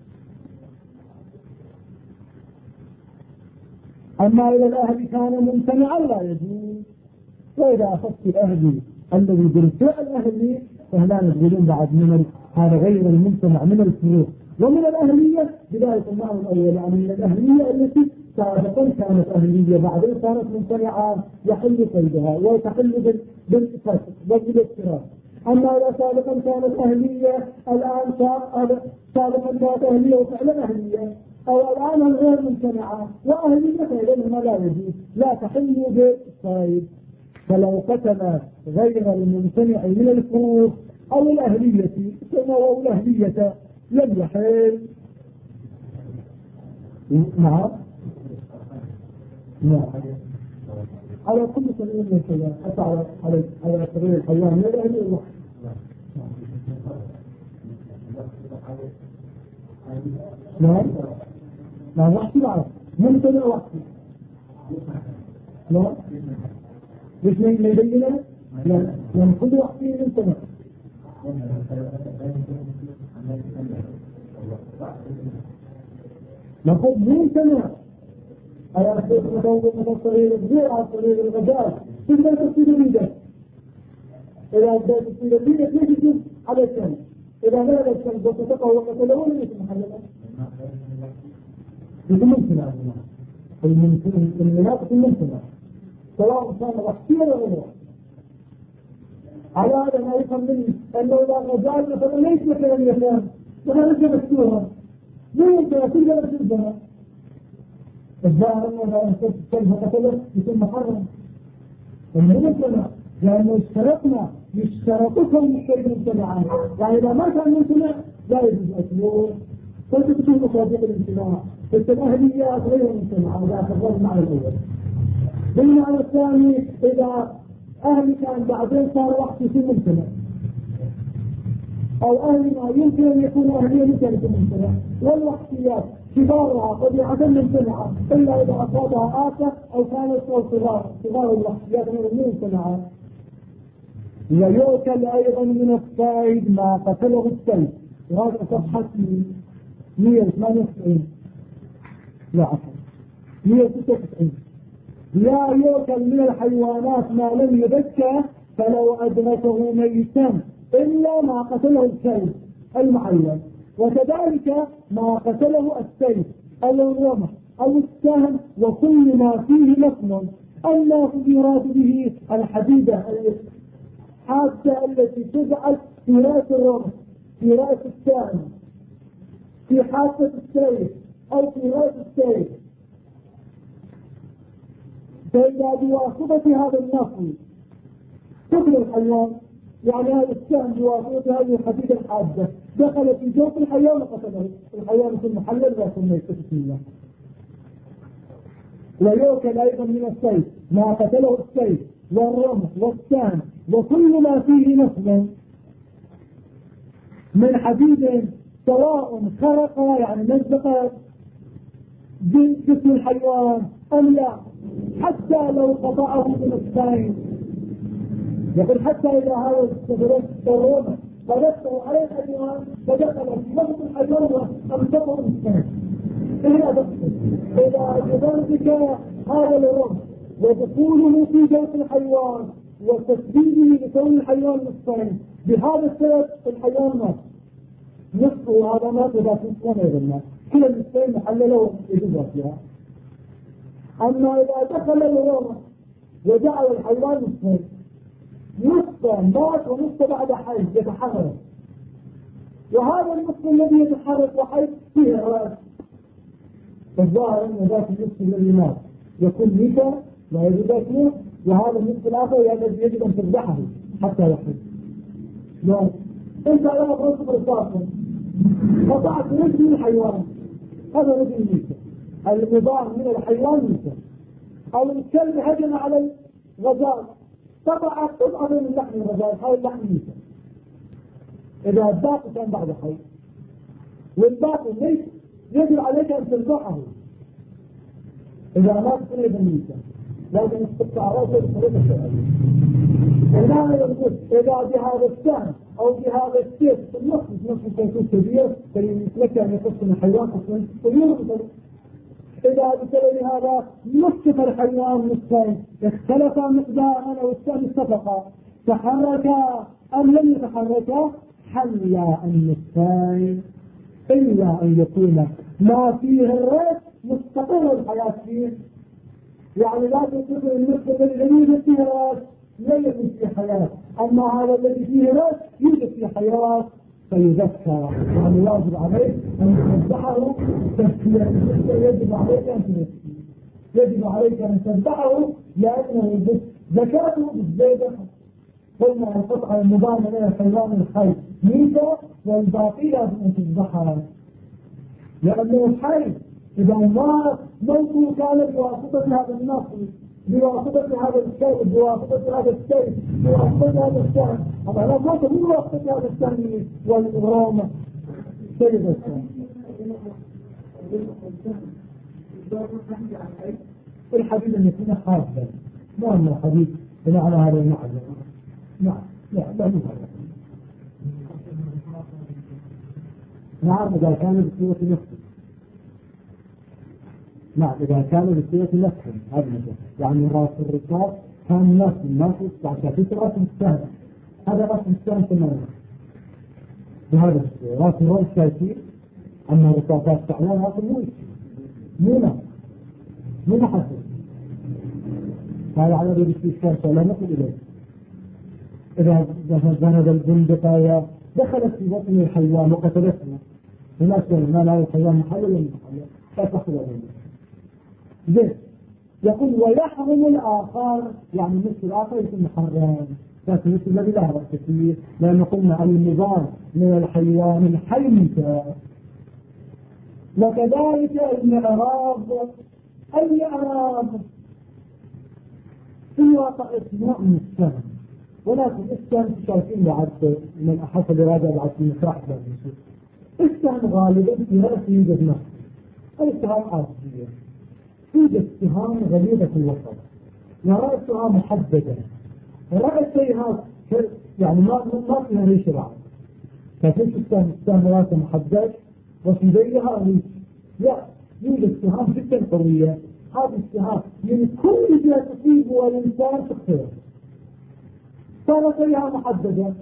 S1: أما إذا الأهل كان ممتنعا لا يجوز. وإذا أخذت الأهل الذي بالفعل أهلي فهنا نقولون بعد من هذا غير الممتنع من الفروع ومن الأهلية بذلك المعنى الأول يعني من الأهلية التي سابقا كانت أهلية بعدين صارت ممتنعة يحل صيدها وتحل بالافتراض. أما إذا سابقا كانت أهلية الآن سابقا كانت أهلية وفعلا أهلية أو الآن غير ممتنعة وأهلية فإذا لا يجوز لا تحل بالصيد. فلو قتل غير الممتنع من الفروع أو الأهلية أو الأهلية لم يحل. نعم على كل سبيل من الحيوان حتى على سبيل الحيوان من الأهلية الوحش. نعم وحشي بعد ممتنع وحشي لا ليش ما يبينه؟ لأن كل وحشي ممتنع. نقول ممتنع على أساس مثل صغير الزير على صغير الغزال تقدر تصير بيده. إذا بدأت تصير بيده ليش يجب على الشمس؟ إذا بلغ الشمس وتتقى وقتله ليش محللا؟ يجب ممتنع المناطق الممتنع سواء كان وحشيا ولا غير وحشي. على هذا ما يفهم مني أنه إذا غزال مثلا ليس مثلا يفهم مثلا رجل مكتوها لا يمكن كل جلد جلدها الظاهر أنه إذا أنسبت الكلب قتله يكون محرم ومثلنا لأنه يشترطكم الشيء ممتنعا يعني إذا ما كان ممتنع لا يجوز أكله فتكون مصادق الامتناع فالأهليات غير ممتنعة إذا أخذنا المعنى الأول بالمعنى الثاني إذا أهلي كان بعدين صار وقت يكون ممتنع أو أهلي ما يمكن أن يكون أهليا ممكن يكون ممتنع والوقتيات كبارها قد يعتم ممتنعة إلا إذا أصابها آفة أو كانت صغار الوقتيات غير ممتنعة. ويؤكل أيضا من الصيد ما قتله السيد وهذا صفحة 198 لا عفوا 196 لا يؤكل من الحيوانات ما لم يذكى فلو أدركه ميتا إلا ما قتله الكلب المعين وكذلك ما قتله السيف أو الرمح أو السهم وكل ما فيه لفظ أما يراد به الحديدة الحادة التي تجعل في رأس الرمح في رأس السهم في حافة السيف أو في رأس السيف فإذا بواسطة هذا النص قتل الحيوان يعني هذا السهم بواسطة هذه الحديدة الحادة دخل في جوف الحيوان وقتله الحيوان يكون محلل لا يكون ميت بسم الله. ويؤكل أيضا من السيف ما قتله السيف والرمح والسهم وكل ما فيه نصب من حديد سواء خرق يعني مزق جسم الحيوان أم لا حتى لو قطعه بنصفين يقول حتى إذا هذا الرمح فدخل عليه الحيوان فدخل في نفس الحيوان وامسكه الإنسان إذا بذلك هذا الرمح ودخوله في جوف الحيوان وتسديده لكون الحيوان نصفين بهذا السبب الحيوان مات نصفه هذا مات إذا كنت غير الناس كل النصفين محلله يجوز فيها. أما إذا دخل الرمح وجعل الحيوان نصفين نصفا مات ونصف بعد حي يتحرك وهذا النصف الذي يتحرك وحي فيه الرأس الظاهر أن ذات النصف الذي مات يكون ميتا لا يجب أكله وهذا النصف الآخر يجب أن تذبحه حتى يحي. لا أنت لما تنصف رصاصا قطعت رجل الحيوان هذا رجل ميتا المضار من الحيوان ميتا أو الكلب هجم على الغزال قطع قطعة من لحم الغزال هذا اللحم ميتا إذا الباقي كان بعد حي والباقي ليس يجب عليك أن تذبحه إذا ما تكون أيضا ميتا لازم تقطع رأسه بطريقة شرعية. إذا بهذا السهم أو بهذا السيف النصف يكون كبير فيمكنك أن يقسم الحيوان قسما ويرغب. إذا بسبب هذا نصف الحيوان نصفين اختلف مقدارا أو السهم اتفقا تحركا أم لم يتحركا حلا النصفين إلا أن يكون ما فيه الرأس مستقر الحياة فيه يعني لا تكون النصف الذي يوجد فيه رأس لا يكون فيه حياة أما هذا الذي فيه رأس يوجد فيه حياة فيذكى يعني واجب عليك أن تذبحه تذكية يجب عليك أن تذكيه يجب عليك أن تذبحه لأنه زكاته بالزيادة قلنا القطعة المضامة من الحيوان الحي ميتا والباقي لازم أن تذبحها لأنه حي إذا ما موته كان بواسطة هذا النصر بواسطة هذا الشيء بواسطة هذا الشيء بواسطة هذا الشيء هذا لا موت بواسطة هذا الشيء والإغرام سيد الشيء الحديث أن يكون حادا ما أنه حديث بمعنى هذا المعنى نعم لا نعم إذا كان بصورة نفسه نعم إذا كان بصورة نفسه هذا يعني رأس الرصاص كان نفس الناس تعتقد رأس السهم هذا رأس السهم تماما بهذا رأس الرأس شايفين أما الرصاصات تعلان هذا مو محسن هذا على ذلك الشمس لا نقل إليه إذا ذهب البندقة دخلت في بطن الحيوان وقتلته هناك ما لا الحيوان محلل ولا محلل لا تحصل زين. يقول ويحرم الآخر يعني مثل الآخر يكون محرم لكن مثل الذي لا رأس فيه لأن قلنا النظام من الحيوان الحيمة. وكذلك المعراض في الواقع اسماء من السهم ولكن السهم شايفين بعد من حسب إرادة بعد في مفرح السهم غالبا في رأس يوجد نفس السهام عادية توجد سهام غليظة في الوسط ورأسها محددة رأسها يعني ما فيها ريش العام فكيف السهم رأسه محدد وفي ذيها ريش لا يوجد سهام جدا قوية هذه السهام من كل ما تصيبها الإنسان تقتله صارت فيها محددة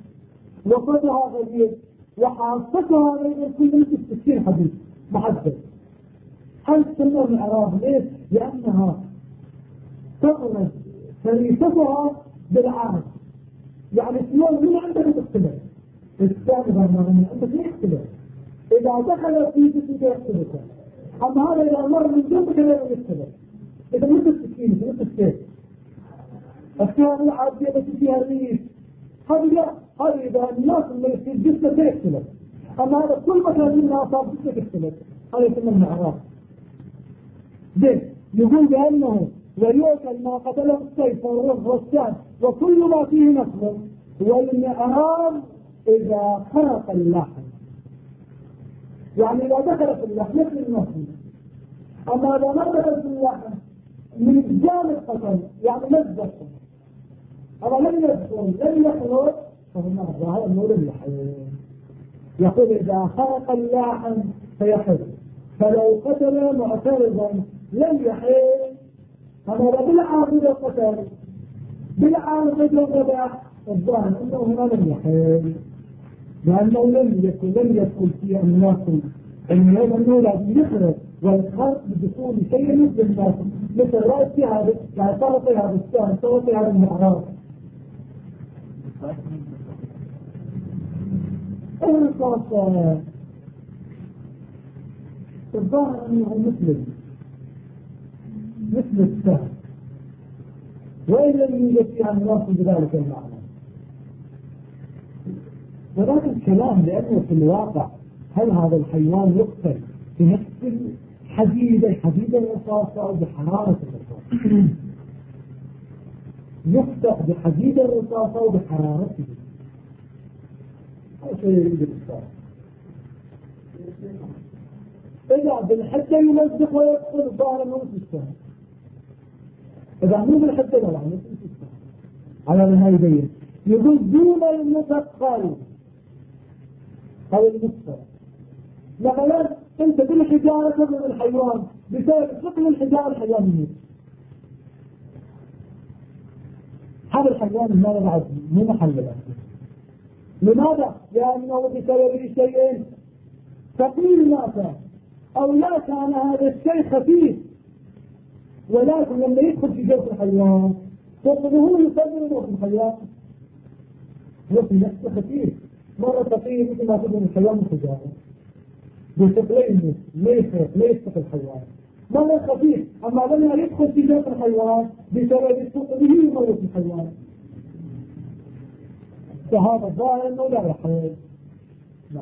S1: وسطها غليظ وحاصتها بين كل 60 حديث محدد. هل تسمى الإعراب ليش؟ لأنها تغرز فريستها بالعام يعني سيون من عندك تختلف السابقة من عندك يختلف إذا دخل في جسمك يختلف أما هذا إذا مر من جنبك لا يختلف إذا مثل السكين مثل السيف السيارة العادية بس فيها الريش هذه إذا الناس اللي في الجسم يختلف أما هذا كل مكان منها أصاب جسمك يختلف هذا يسمى الإعراب. زين يقول بأنه ويؤكل ما قتله السيف والرمح والسهم وكل ما فيه نصب والمعراب إذا خرق اللحم يعني إذا دخل في اللحم مثل النصب أما إذا ما دخل في اللحم من جانب قتل يعني مزق أما لم يدخل لم يخرج فهذا النور اللحم يقول إذا خرق اللحم فيحل فلو قتل معترضا لم يحل أما بالعارض القتل بالعارض الذبح الظاهر أنه هنا لم يحل لأنه لم يدخل فيه الناقل أنه لازم يخرج والخرق بدخول شيء مثل الناقل مثل رأسي هذا يعني طرطي هذا السهم طرطي هذا المعراض الرصاص الظاهر أنه مثل السهم وإن لم يوجد فيها الناقل بذلك المعنى ولكن الكلام لأنه في الواقع هل هذا الحيوان يقتل بنفس حديد الرصاصة أو بحرارة الرصاصة يقتل بحديد الرصاصة أو بحرارته هذا شيء يريد الإصابة إذا بالحدة يمزق ويدخل الظاهر أنه مثل السهم إذا مو بالحدة لا يعني مثل السهم على نهاية بين يقول دون المثقل أو المثقل مثلا أنت بالحجارة تضرب الحيوان بسبب ثقل الحيوان يموت هذا الحيوان ما بعد مو محل الأكل لماذا؟ لأنه بسبب شيء ثقيل مات أو لا كان هذا الشيء خفيف ولكن لما يدخل في جوف الحيوان ثقله يصدر في الحيوان وفي نفسه خفيف مرة ثقيل مثل ما تظن الحيوان الحجارة بثقلين لا يثقل الحيوان مرة خفيف أما لما يدخل في جوف الحيوان بسبب ثقله يموت الحيوان فهذا الظاهر أنه لا يحل لا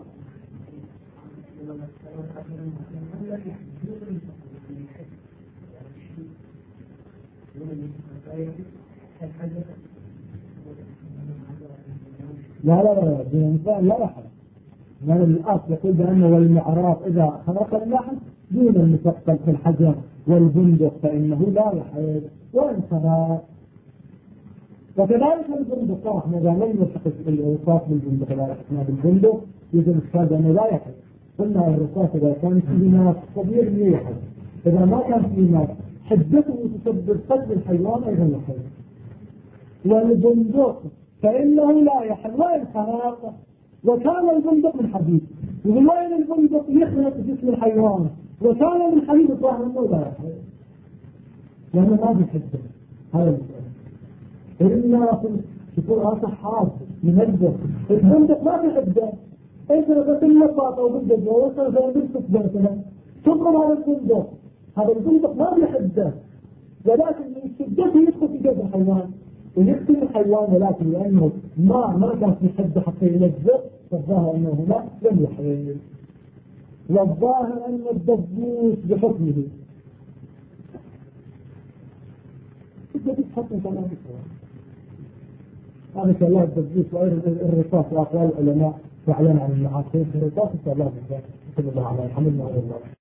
S1: الإنسان لا يحل لأن الأصل يقول بأنه والمعراض إذا خرق اللحم دون المثقل في الحجر والبندق فإنه لا يحل وإن خرق وكذلك البندق صراحة إذا لم يلحق الرصاص بالبندق لا يحكنا بالبندق يجب الشهادة أنه لا يحل قلنا الرصاص إذا كان فيه ناس كبير يحل إذا ما كان فيه ناس حدته تسبب قتل الحيوان أيضا يحل والبندق فإنه لا يحل وإن خرق وكان البندق من حديد يقول وين البندق يخلق جسم الحيوان وكان من حديد الظاهر أنه لا يحل لأنه ما بيحدد هذا المسألة إلا يكون هذا حاد ينزل. البندق ما في حده، انت لما تلقى او بندق ووصل زي بنتك مثلا تضرب هذا البندق، هذا البندق ما في حده، ولكن من شدته يدخل في جسد الحيوان ويقتل الحيوان، ولكن لانه ما كان في حده حتى يلزق، فالظاهر انه هنا لم يحيي. والظاهر ان الدبوس بحكمه الدبوس حكم كمان هذا شاء الله. الدبوس والرصاص واقوال العلماء فعلا عن المعاصرين في الرصاص ان شاء الله بالذات. صلى الله عليه وسلم.